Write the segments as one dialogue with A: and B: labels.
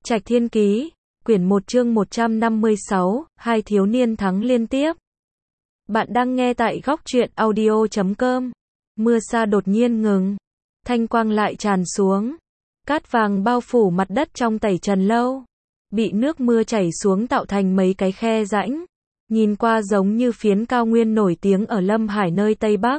A: Trạch Thiên Ký, quyển 1 chương 156, hai thiếu niên thắng liên tiếp. Bạn đang nghe tại góc truyện audio.com. Mưa sa đột nhiên ngừng. Thanh quang lại tràn xuống. Cát vàng bao phủ mặt đất trong Tẩy Trần Lâu. Bị nước mưa chảy xuống tạo thành mấy cái khe rãnh. Nhìn qua giống như phiến cao nguyên nổi tiếng ở Lâm Hải nơi Tây Bắc.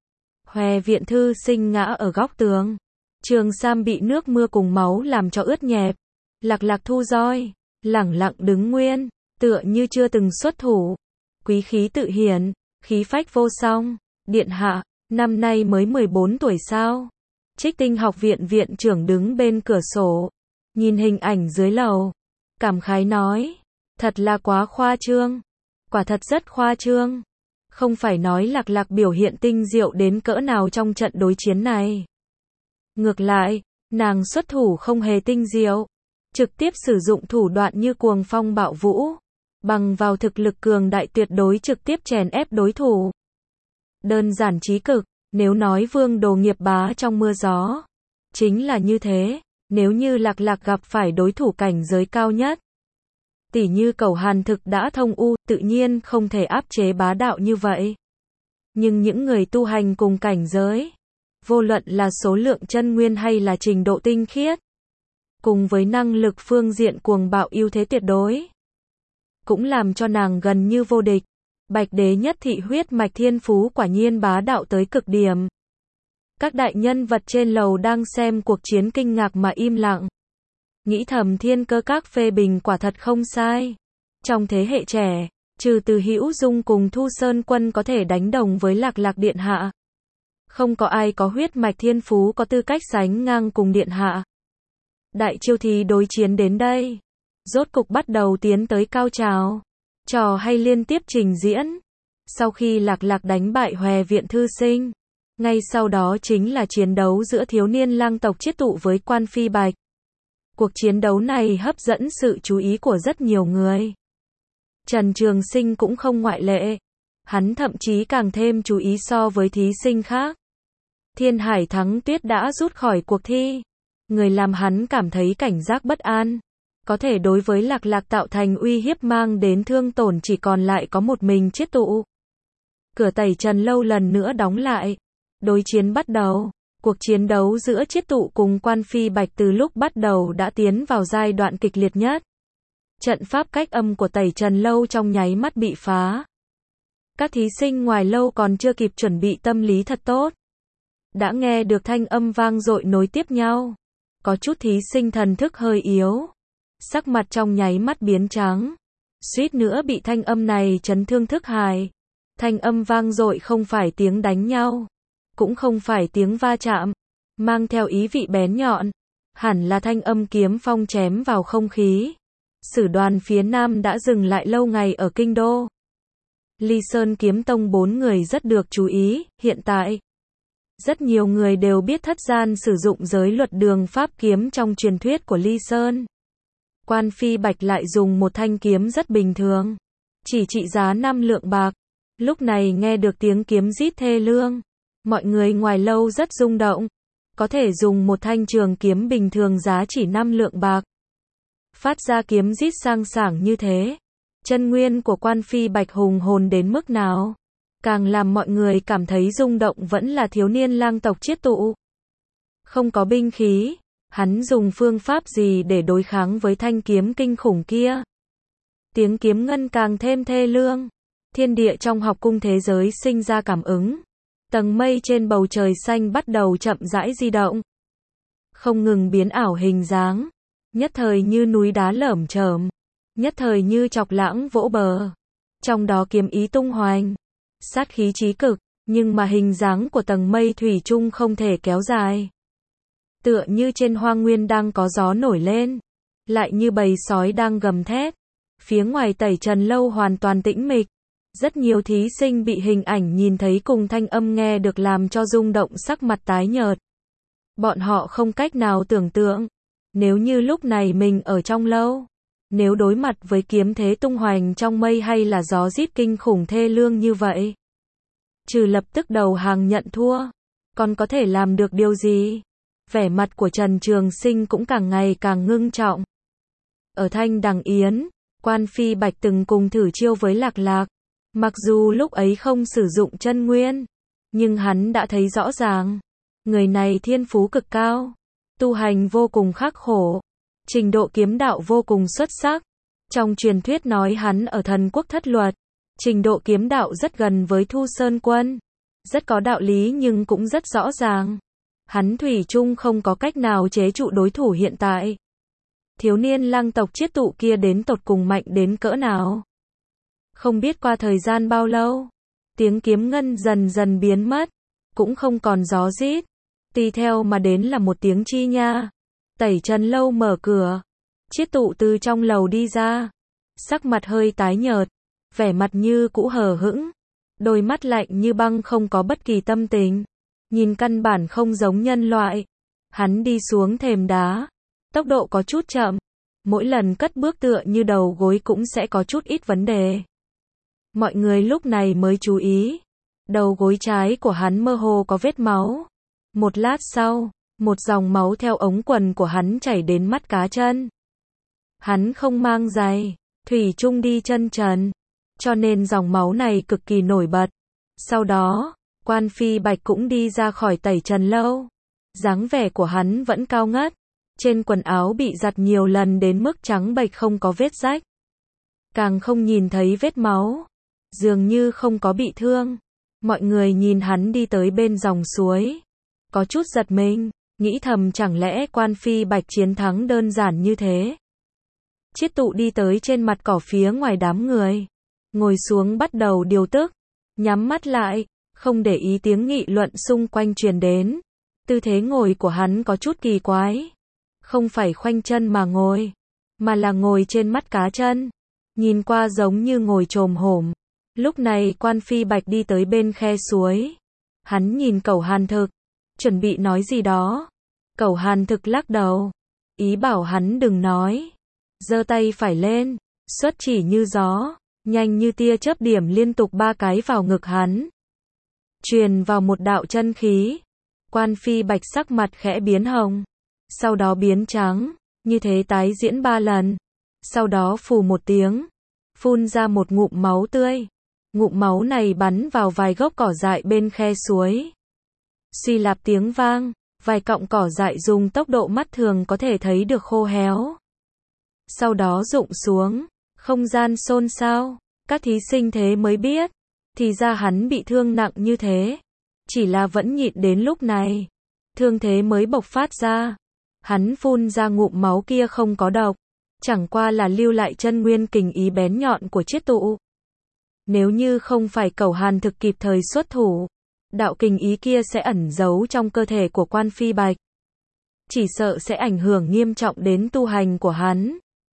A: Hòe Viện Thư Sinh ngã ở góc tường. Trường sam bị nước mưa cùng máu làm cho ướt nhẹp. Lạc Lạc thu roi, lẳng lặng đứng nguyên, tựa như chưa từng xuất thủ. Quý khí tự hiển, khí phách vô song. Điện hạ, năm nay mới 14 tuổi sao? Trích Tinh học viện viện trưởng đứng bên cửa sổ, nhìn hình ảnh dưới lầu, cảm khái nói, thật là quá khoa trương. Quả thật rất khoa trương. Không phải nói Lạc Lạc biểu hiện tinh diệu đến cỡ nào trong trận đối chiến này. Ngược lại, nàng xuất thủ không hề tinh diệu. Trực tiếp sử dụng thủ đoạn như cuồng phong bạo vũ. Bằng vào thực lực cường đại tuyệt đối trực tiếp chèn ép đối thủ. Đơn giản trí cực, nếu nói Vương Đồ nghiệp bá trong mưa gió. Chính là như thế, nếu như Lạc Lạc gặp phải đối thủ cảnh giới cao nhất. Tỉ như Cẩu Hàn Thực đã thông u, tự nhiên không thể áp chế bá đạo như vậy. Nhưng những người tu hành cùng cảnh giới, vô luận là số lượng chân nguyên hay là trình độ tinh khiết, cùng với năng lực phương diện cuồng bạo ưu thế tuyệt đối, cũng làm cho nàng gần như vô địch. Bạch Đế Nhất Thị huyết mạch thiên phú quả nhiên bá đạo tới cực điểm. Các đại nhân vật trên lầu đang xem cuộc chiến kinh ngạc mà im lặng. Nghĩ thầm Thiên Cơ Các phê bình quả thật không sai. Trong thế hệ trẻ, trừ Từ Hữu Dung cùng Thu Sơn Quân có thể đánh đồng với Lạc Lạc điện hạ, không có ai có huyết mạch thiên phú có tư cách sánh ngang cùng điện hạ. Đại chiêu thì đối chiến đến đây, rốt cục bắt đầu tiến tới cao trào. Trò hay liên tiếp trình diễn. Sau khi Lạc Lạc đánh bại Hòe Viện Thư Sinh, ngay sau đó chính là chiến đấu giữa thiếu niên lang tộc Chiết Tụ với Quan Phi Bạch. Cuộc chiến đấu này hấp dẫn sự chú ý của rất nhiều người. Trần Trường Sinh cũng không ngoại lệ. Hắn thậm chí càng thêm chú ý so với thí sinh khác. Thiên Hải Thắng Tuyết đã rút khỏi cuộc thi. Người làm hắn cảm thấy cảnh giác bất an. Có thể đối với Lạc Lạc tạo thành uy hiếp mang đến thương tổn chỉ còn lại có một mình Chiết Tụ. Cửa Tẩy Trần Lâu lần nữa đóng lại. Đối chiến bắt đầu. Cuộc chiến đấu giữa Chiết Tụ cùng Quan Phi Bạch từ lúc bắt đầu đã tiến vào giai đoạn kịch liệt nhất. Trận pháp cách âm của Tẩy Trần Lâu trong nháy mắt bị phá. Các thí sinh ngoài lâu còn chưa kịp chuẩn bị tâm lý thật tốt, đã nghe được thanh âm vang dội nối tiếp nhau. Có chút thí sinh thần thức hơi yếu, sắc mặt trong nháy mắt biến trắng, suýt nữa bị thanh âm này chấn thương thức hài. Thanh âm vang dội không phải tiếng đánh nhau, cũng không phải tiếng va chạm, mang theo ý vị bén nhọn, hẳn là thanh âm kiếm phong chém vào không khí. Sử đoàn phía Nam đã dừng lại lâu ngày ở kinh đô. Ly Sơn Kiếm Tông 4 người rất được chú ý, hiện tại rất nhiều người đều biết thất gian sử dụng giới luật đường pháp kiếm trong truyền thuyết của Ly Sơn. Quan Phi Bạch lại dùng một thanh kiếm rất bình thường, chỉ trị giá 5 lượng bạc. Lúc này nghe được tiếng kiếm rít thê lương, mọi người ngoài lâu rất rung động. Có thể dùng một thanh trường kiếm bình thường giá chỉ 5 lượng bạc, phát ra kiếm rít sang sảng như thế. Chân nguyên của Quan Phi Bạch hùng hồn đến mức nào? Càng làm mọi người cảm thấy rung động vẫn là thiếu niên lang tộc Chiết Tụ. Không có binh khí, hắn dùng phương pháp gì để đối kháng với thanh kiếm kinh khủng kia? Tiếng kiếm ngân càng thêm thê lương. Thiên địa trong học cung thế giới sinh ra cảm ứng. Tầng mây trên bầu trời xanh bắt đầu chậm rãi di động, không ngừng biến ảo hình dáng. Nhất thời như núi đá lởm chởm, nhất thời như chọc lãng vỗ bờ. Trong đó kiếm ý tung hoành, sát khí chí cực, nhưng mà hình dáng của tầng mây thủy chung không thể kéo dài. Tựa như trên hoang nguyên đang có gió nổi lên, lại như bầy sói đang gầm thét. Phía ngoài Tẩy Trần Lâu hoàn toàn tĩnh mịch. Rất nhiều thí sinh bị hình ảnh nhìn thấy cùng thanh âm nghe được làm cho rung động, sắc mặt tái nhợt. Bọn họ không cách nào tưởng tượng, nếu như lúc này mình ở trong lâu, nếu đối mặt với kiếm thế tung hoành trong mây hay là gió rít kinh khủng thê lương như vậy, trừ lập tức đầu hàng nhận thua, còn có thể làm được điều gì? Vẻ mặt của Trần Trường Sinh cũng càng ngày càng ngưng trọng. Ở Thanh Đằng Yến, Quan Phi Bạch từng cùng thử chiêu với Lạc Lạc. Mặc dù lúc ấy không sử dụng chân nguyên, nhưng hắn đã thấy rõ ràng, người này thiên phú cực cao, tu hành vô cùng khắc khổ, trình độ kiếm đạo vô cùng xuất sắc. Trong truyền thuyết nói hắn ở Thần Quốc thất luật, trình độ kiếm đạo rất gần với Thu Sơn Quân, rất có đạo lý nhưng cũng rất rõ ràng. Hắn thủy chung không có cách nào chế trụ đối thủ hiện tại. Thiếu niên Lăng tộc Chiết Tụ kia đến tột cùng mạnh đến cỡ nào? Không biết qua thời gian bao lâu, tiếng kiếm ngân dần dần biến mất, cũng không còn gió rít. Tùy theo mà đến là một tiếng chi nha. Tẩy Trần Lâu mở cửa. Chiết Tụ từ trong lầu đi ra. Sắc mặt hơi tái nhợt, vẻ mặt như cũ hờ hững. Đôi mắt lạnh như băng không có bất kỳ tâm tình. Nhìn căn bản không giống nhân loại. Hắn đi xuống thềm đá. Tốc độ có chút chậm. Mỗi lần cất bước tựa như đầu gối cũng sẽ có chút ít vấn đề. Mọi người lúc này mới chú ý. Đầu gối trái của hắn mơ hồ có vết máu. Một lát sau, một dòng máu theo ống quần của hắn chảy đến mắt cá chân. Hắn không mang giày, thủy chung đi chân trần, cho nên dòng máu này cực kỳ nổi bật. Sau đó, Quan Phi Bạch cũng đi ra khỏi Tẩy Trần Lâu. Dáng vẻ của hắn vẫn cao ngất, trên quần áo bị giặt nhiều lần đến mức trắng bệch không có vết rách. Càng không nhìn thấy vết máu, dường như không có bị thương. Mọi người nhìn hắn đi tới bên dòng suối, có chút giật mình, nghĩ thầm chẳng lẽ Quan Phi Bạch chiến thắng đơn giản như thế. Chiết Tụ đi tới trên mặt cỏ phía ngoài đám người, ngồi xuống bắt đầu điều tức, nhắm mắt lại, không để ý tiếng nghị luận xung quanh truyền đến. Tư thế ngồi của hắn có chút kỳ quái, không phải khoanh chân mà ngồi, mà là ngồi trên mắt cá chân, nhìn qua giống như ngồi chồm hổm. Lúc này Quan Phi Bạch đi tới bên khe suối, hắn nhìn Cẩu Hàn Thực, chuẩn bị nói gì đó. Cẩu Hàn Thực lắc đầu, ý bảo hắn đừng nói. Giơ tay phải lên, xuất chỉ như gió, nhanh như tia chớp điểm liên tục 3 cái vào ngực hắn. Truyền vào một đạo chân khí. Quan Phi Bạch sắc mặt khẽ biến hồng, sau đó biến trắng, như thế tái diễn 3 lần. Sau đó phù một tiếng, phun ra một ngụm máu tươi. Ngụm máu này bắn vào vài gốc cỏ dại bên khe suối. Suy lạp tiếng vang, vài cọng cỏ dại dùng tốc độ mắt thường có thể thấy được khô héo. Sau đó rụng xuống, không gian xôn xao, các thí sinh thế mới biết, thì ra hắn bị thương nặng như thế. Chỉ là vẫn nhịn đến lúc này, thương thế mới bộc phát ra. Hắn phun ra ngụm máu kia không có độc, chẳng qua là lưu lại chân nguyên kình ý bén nhọn của Chiết Tụ. Nếu như không phải Cẩu Hàn Thực kịp thời xuất thủ, đạo kình ý kia sẽ ẩn giấu trong cơ thể của Quan Phi Bạch. Chỉ sợ sẽ ảnh hưởng nghiêm trọng đến tu hành của hắn.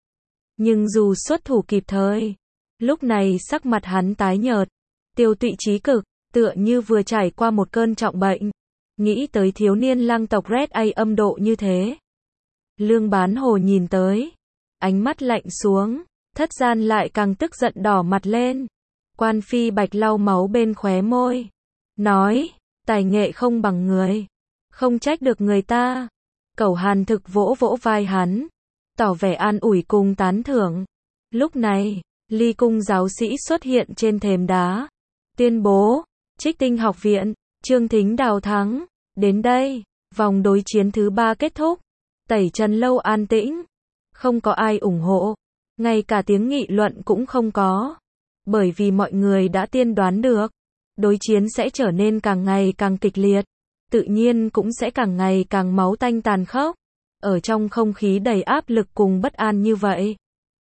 A: Nhưng dù xuất thủ kịp thời, lúc này sắc mặt hắn tái nhợt, tiêu tụy chí cực, tựa như vừa trải qua một cơn trọng bệnh. Nghĩ tới thiếu niên Lăng tộc Red A âm độ như thế. Lương Bán Hồ nhìn tới, ánh mắt lạnh xuống, Thất Gian lại càng tức giận đỏ mặt lên. Quan Phi Bạch lau máu bên khóe môi, nói, tài nghệ không bằng người, không trách được người ta. Cẩu Hàn Thực vỗ vỗ vai hắn, tỏ vẻ an ủi cùng tán thưởng. Lúc này, Ly Cung giáo sĩ xuất hiện trên thềm đá, tuyên bố, Trích Tinh học viện, Trương Thính Đào thắng. Đến đây, vòng đối chiến thứ 3 kết thúc. Tẩy Trần Lâu an tĩnh, không có ai ủng hộ, ngay cả tiếng nghị luận cũng không có. Bởi vì mọi người đã tiên đoán được, đối chiến sẽ trở nên càng ngày càng kịch liệt, tự nhiên cũng sẽ càng ngày càng máu tanh tàn khốc. Ở trong không khí đầy áp lực cùng bất an như vậy,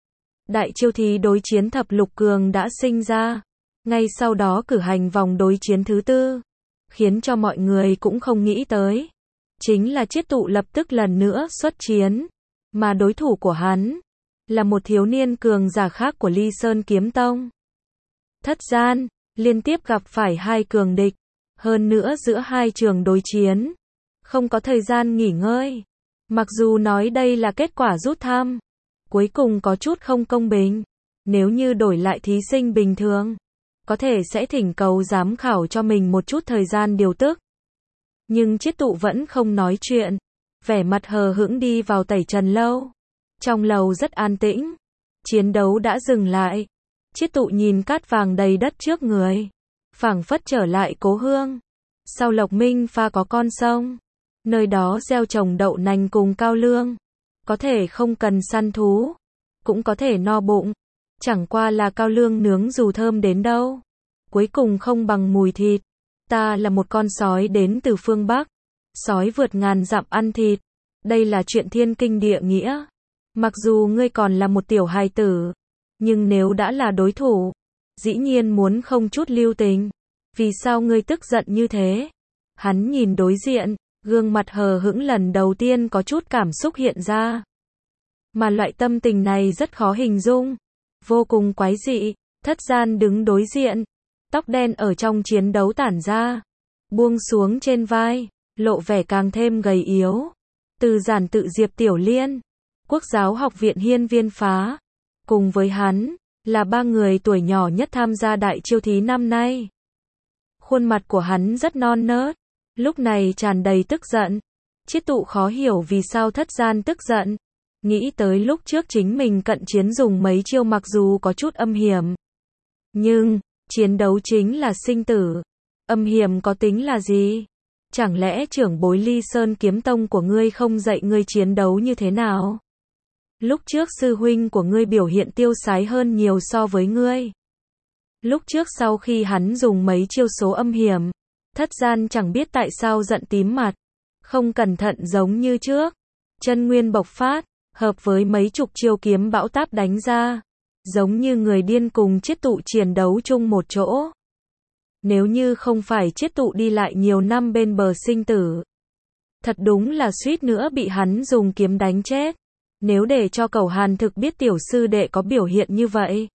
A: đại chiêu thí đối chiến thập lục cường đã sinh ra. Ngay sau đó cử hành vòng đối chiến thứ 4, khiến cho mọi người cũng không nghĩ tới. Chính là Chiết Tụ lập tức lần nữa xuất chiến, mà đối thủ của hắn là một thiếu niên cường giả khác của Ly Sơn Kiếm Tông. Thất Gian liên tiếp gặp phải 2 cường địch, hơn nữa giữa 2 trường đối chiến, không có thời gian nghỉ ngơi. Mặc dù nói đây là kết quả rút thăm, cuối cùng có chút không công bình. Nếu như đổi lại thí sinh bình thường, có thể sẽ thỉnh cầu giám khảo cho mình một chút thời gian điều tức. Nhưng Chiết Tụ vẫn không nói chuyện, vẻ mặt hờ hững đi vào Tẩy Trần Lâu. Trong lầu rất an tĩnh. Chiến đấu đã dừng lại. Chiết Tụ nhìn cát vàng đầy đất trước người. Phảng phất trở lại cố hương. Sau Lộc Minh Pha có con sông. Nơi đó gieo trồng đậu nành cùng cao lương. Có thể không cần săn thú. Cũng có thể no bụng. Chẳng qua là cao lương nướng dù thơm đến đâu. Cuối cùng không bằng mùi thịt. Ta là một con sói đến từ phương Bắc. Sói vượt ngàn dặm ăn thịt. Đây là chuyện thiên kinh địa nghĩa. Mặc dù ngươi còn là một tiểu hài tử. Nhưng nếu đã là đối thủ. Dĩ nhiên muốn không chút lưu tình. Vì sao ngươi tức giận như thế? Hắn nhìn đối diện. Gương mặt hờ hững lần đầu tiên có chút cảm xúc hiện ra. Mà loại tâm tình này rất khó hình dung. Vô cùng quái dị. Thất Gian đứng đối diện. Tóc đen ở trong chiến đấu tản ra. Buông xuống trên vai. Lộ vẻ càng thêm gầy yếu. Từ Giản Tự Diệp Tiểu Liên. Quốc giáo học viện Hiên Viên Phá. Cùng với hắn. Là 3 người tuổi nhỏ nhất tham gia đại chiêu thí năm nay. Khuôn mặt của hắn rất non nớt. Lúc này tràn đầy tức giận. Chiết Tụ khó hiểu vì sao Thất Gian tức giận. Nghĩ tới lúc trước chính mình cận chiến dùng mấy chiêu mặc dù có chút âm hiểm. Nhưng, chiến đấu chính là sinh tử. Âm hiểm có tính là gì? Chẳng lẽ trưởng bối Ly Sơn Kiếm Tông của ngươi không dạy ngươi chiến đấu như thế nào? Lúc trước sư huynh của ngươi biểu hiện tiêu sái hơn nhiều so với ngươi. Lúc trước sau khi hắn dùng mấy chiêu số âm hiểm, Thất Gian chẳng biết tại sao giận tím mặt. Không cẩn thận giống như trước. Chân nguyên bộc phát, hợp với mấy chục chiêu kiếm bão táp đánh ra. Giống như người điên cùng Chiết Tụ chiến đấu chung một chỗ. Nếu như không phải Chiết Tụ đi lại nhiều năm bên bờ sinh tử. Thật đúng là suýt nữa bị hắn dùng kiếm đánh chết. Nếu để cho Cẩu Hàn Thực biết tiểu sư đệ có biểu hiện như vậy.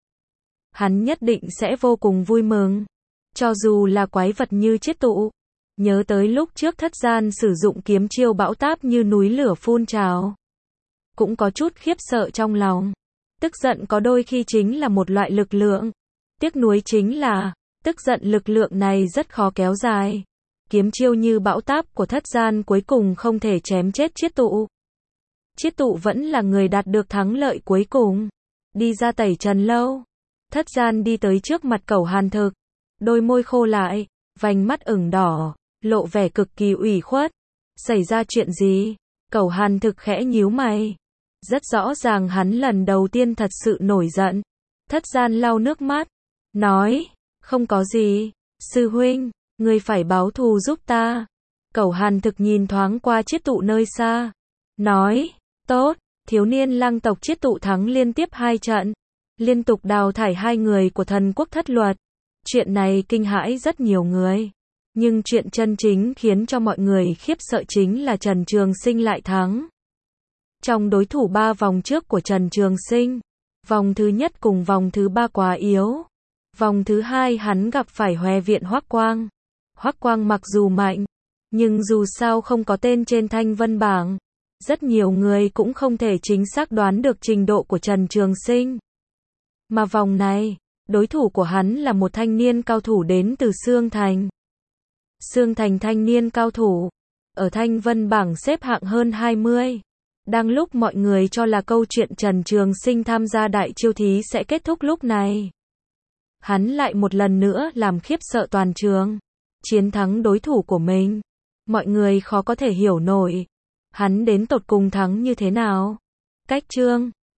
A: Hắn nhất định sẽ vô cùng vui mừng. Cho dù là quái vật như Chiết Tụ. Nhớ tới lúc trước Thất Gian sử dụng kiếm chiêu bão táp như núi lửa phun trào. Cũng có chút khiếp sợ trong lòng. Tức giận có đôi khi chính là một loại lực lượng. Tiếc nuối chính là, tức giận lực lượng này rất khó kéo dài. Kiếm chiêu như bão táp của Thất Gian cuối cùng không thể chém chết Chiết Tụ. Chiết Tụ vẫn là người đạt được thắng lợi cuối cùng. Đi ra tẩy trần lâu. Thất Gian đi tới trước mặt Cẩu Hàn Thực. Đôi môi khô lại, vành mắt ửng đỏ, lộ vẻ cực kỳ ủy khuất. Xảy ra chuyện gì? Cẩu Hàn Thực khẽ nhíu mày. Rất rõ ràng hắn lần đầu tiên thật sự nổi giận. Thất Gian lau nước mắt. Nói, không có gì. Sư huynh, ngươi phải báo thù giúp ta. Cẩu Hàn Thực nhìn thoáng qua Chiết Tụ nơi xa. Nói, tốt, thiếu niên lang tộc Chiết Tụ thắng liên tiếp 2 trận. Liên tục đào thải 2 người của thần quốc thất luật. Chuyện này kinh hãi rất nhiều người. Nhưng chuyện chân chính khiến cho mọi người khiếp sợ chính là Trần Trường Sinh lại thắng. Trong đối thủ 3 vòng trước của Trần Trường Sinh, vòng thứ nhất cùng vòng thứ 3 quá yếu. Vòng thứ 2 hắn gặp phải Hoè Viện Hoắc Quang. Hoắc Quang mặc dù mạnh, nhưng dù sao không có tên trên thanh vân bảng. Rất nhiều người cũng không thể chính xác đoán được trình độ của Trần Trường Sinh. Mà vòng này, đối thủ của hắn là một thanh niên cao thủ đến từ Sương Thành. Sương Thành thanh niên cao thủ, ở thanh vân bảng xếp hạng hơn 20. Đang lúc mọi người cho là câu chuyện Trần Trường Sinh tham gia đại chiêu thí sẽ kết thúc lúc này. Hắn lại một lần nữa làm khiếp sợ toàn trường. Chiến thắng đối thủ của mình. Mọi người khó có thể hiểu nổi. Hắn đến tột cùng thắng như thế nào? Cách chương